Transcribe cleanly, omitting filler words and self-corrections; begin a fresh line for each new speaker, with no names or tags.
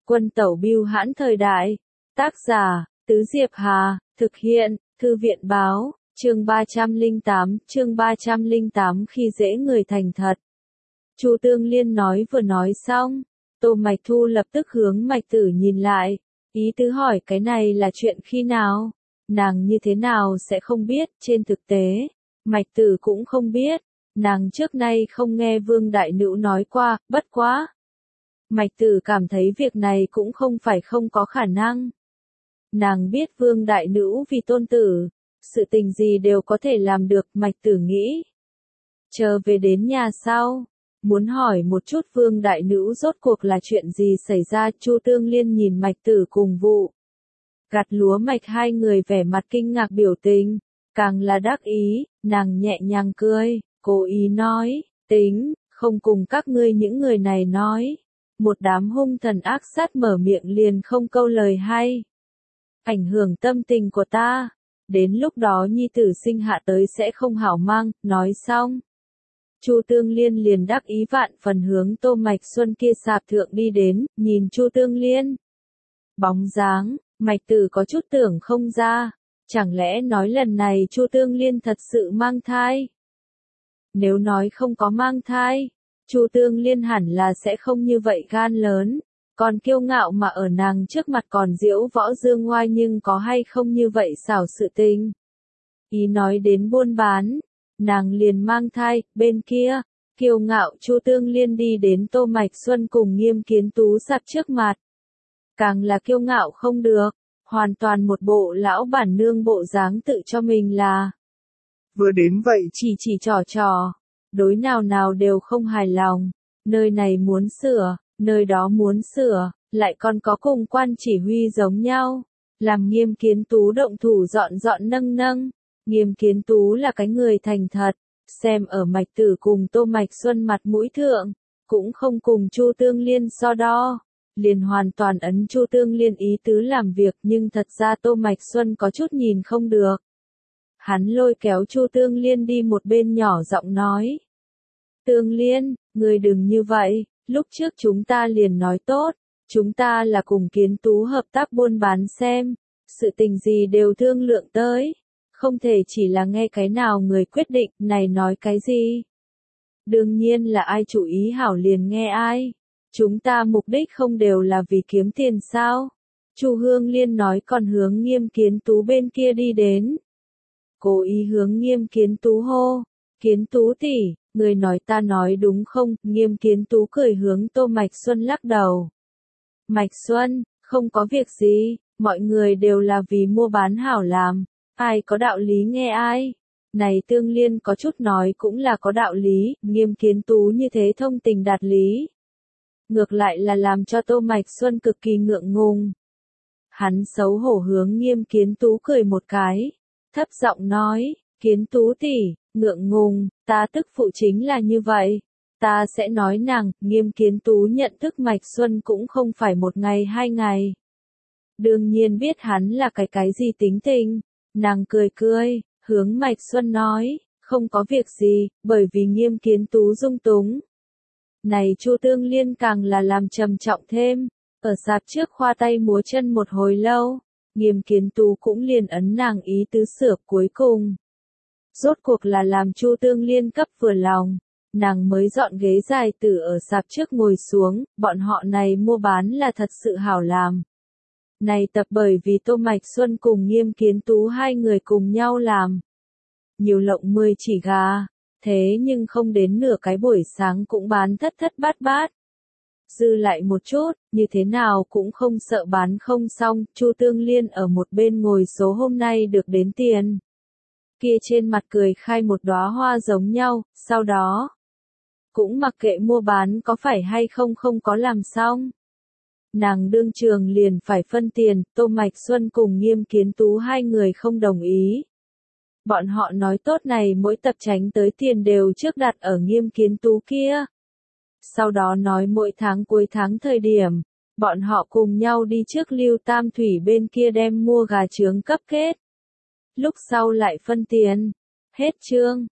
Quân tẩu bưu hãn thời đại. Tác giả, Tứ Diệp Hà, thực hiện, Thư viện báo, chương 308 khi dễ người thành thật. Chu Tương Liên nói vừa nói xong, Tô Mạch Thu lập tức hướng Mạch Tử nhìn lại, ý tứ hỏi cái này là chuyện khi nào, nàng như thế nào sẽ không biết, trên thực tế, Mạch Tử cũng không biết, nàng trước nay không nghe Vương Đại Nữ nói qua, bất quá. Mạch Tử cảm thấy việc này cũng không phải không có khả năng. Nàng biết Vương Đại Nữ vì tôn tử, sự tình gì đều có thể làm được, Mạch Tử nghĩ. Chờ về đến nhà sau, muốn hỏi một chút Vương Đại Nữ rốt cuộc là chuyện gì xảy ra. Chu Tương Liên nhìn Mạch Tử cùng Vụ Gặt Lúa Mạch hai người vẻ mặt kinh ngạc biểu tình, càng là đắc ý, nàng nhẹ nhàng cười, cố ý nói, tính, không cùng các ngươi những người này nói. Một đám hung thần ác sát mở miệng liền không câu lời hay. Ảnh hưởng tâm tình của ta, đến lúc đó nhi tử sinh hạ tới sẽ không hảo mang, nói xong. Chu Tương Liên liền đắc ý vạn phần hướng Tô Mạch Xuân kia sạp thượng đi đến, nhìn Chu Tương Liên. Bóng dáng, Mạch Tử có chút tưởng không ra, chẳng lẽ nói lần này Chu Tương Liên thật sự mang thai? Nếu nói không có mang thai, Chu Tương Liên hẳn là sẽ không như vậy gan lớn, còn kiêu ngạo mà ở nàng trước mặt còn diễu võ dương ngoai, nhưng có hay không như vậy xảo sự tình. Ý nói đến buôn bán, nàng liền mang thai, bên kia, kiêu ngạo Chu Tương Liên đi đến Tô Mạch Xuân cùng Nghiêm Kiến Tú sạp trước mặt. Càng là kiêu ngạo không được, hoàn toàn một bộ lão bản nương bộ dáng tự cho mình là.
Vừa đến vậy
chỉ trò, đối nào nào đều không hài lòng, nơi này muốn sửa, nơi đó muốn sửa, lại còn có cùng quan chỉ huy giống nhau, làm Nghiêm Kiến Tú động thủ dọn nâng. Nghiêm Kiến Tú là cái người thành thật, xem ở Mạch Tử cùng Tô Mạch Xuân mặt mũi thượng, cũng không cùng Chu Tương Liên so đo, liền hoàn toàn ấn Chu Tương Liên ý tứ làm việc, nhưng thật ra Tô Mạch Xuân có chút nhìn không được. Hắn lôi kéo Chu Tương Liên đi một bên nhỏ giọng nói. Tương Liên, người đừng như vậy, lúc trước chúng ta liền nói tốt, chúng ta là cùng Kiến Tú hợp tác buôn bán xem, sự tình gì đều thương lượng tới, không thể chỉ là nghe cái nào người quyết định, này nói cái gì. Đương nhiên là ai chủ ý hảo liền nghe ai, chúng ta mục đích không đều là vì kiếm tiền sao. Chu Hương Liên nói còn hướng Nghiêm Kiến Tú bên kia đi đến. Cố ý hướng Nghiêm Kiến Tú hô, Kiến Tú tỷ, người nói ta nói đúng không? Nghiêm Kiến Tú cười hướng Tô Mạch Xuân lắc đầu. Mạch Xuân, không có việc gì, mọi người đều là vì mua bán hảo làm, ai có đạo lý nghe ai. Này Tương Liên có chút nói cũng là có đạo lý, Nghiêm Kiến Tú như thế thông tình đạt lý. Ngược lại là làm cho Tô Mạch Xuân cực kỳ ngượng ngùng. Hắn xấu hổ hướng Nghiêm Kiến Tú cười một cái, thấp giọng nói, Kiến Tú tỷ, ngượng ngùng, ta tức phụ chính là như vậy. Ta sẽ nói nàng. Nghiêm Kiến Tú nhận thức Mạch Xuân cũng không phải một ngày hai ngày. Đương nhiên biết hắn là cái gì tính tình. Nàng cười, hướng Mạch Xuân nói, không có việc gì, bởi vì Nghiêm Kiến Tú dung túng. Này Chu Tương Liên càng là làm trầm trọng thêm, ở sạp trước khoa tay múa chân một hồi lâu, Nghiêm Kiến Tú cũng liền ấn nàng ý tứ sửa cuối cùng. Rốt cuộc là làm Chu Tương Liên cấp vừa lòng, nàng mới dọn ghế dài tử ở sạp trước ngồi xuống, bọn họ này mua bán là thật sự hảo làm. Này tập bởi vì Tô Mạch Xuân cùng Nghiêm Kiến Tú hai người cùng nhau làm. Nhiều lộng 10 chỉ gà, thế nhưng không đến nửa cái buổi sáng cũng bán thất bát. Dư lại một chút, như thế nào cũng không sợ bán không xong. Chu Tương Liên ở một bên ngồi số hôm nay được đến tiền. Kia trên mặt cười khai một đóa hoa giống nhau, sau đó cũng mặc kệ mua bán có phải hay không có làm xong. Nàng đương trường liền phải phân tiền, Tô Mạch Xuân cùng Nghiêm Kiến Tú hai người không đồng ý. Bọn họ nói tốt này mỗi tập tránh tới tiền đều trước đặt ở Nghiêm Kiến Tú kia. Sau đó nói mỗi tháng cuối tháng thời điểm, bọn họ cùng nhau đi trước Lưu Tam Thủy bên kia đem mua gà trướng cấp kết. Lúc sau lại phân tiền. Hết chương.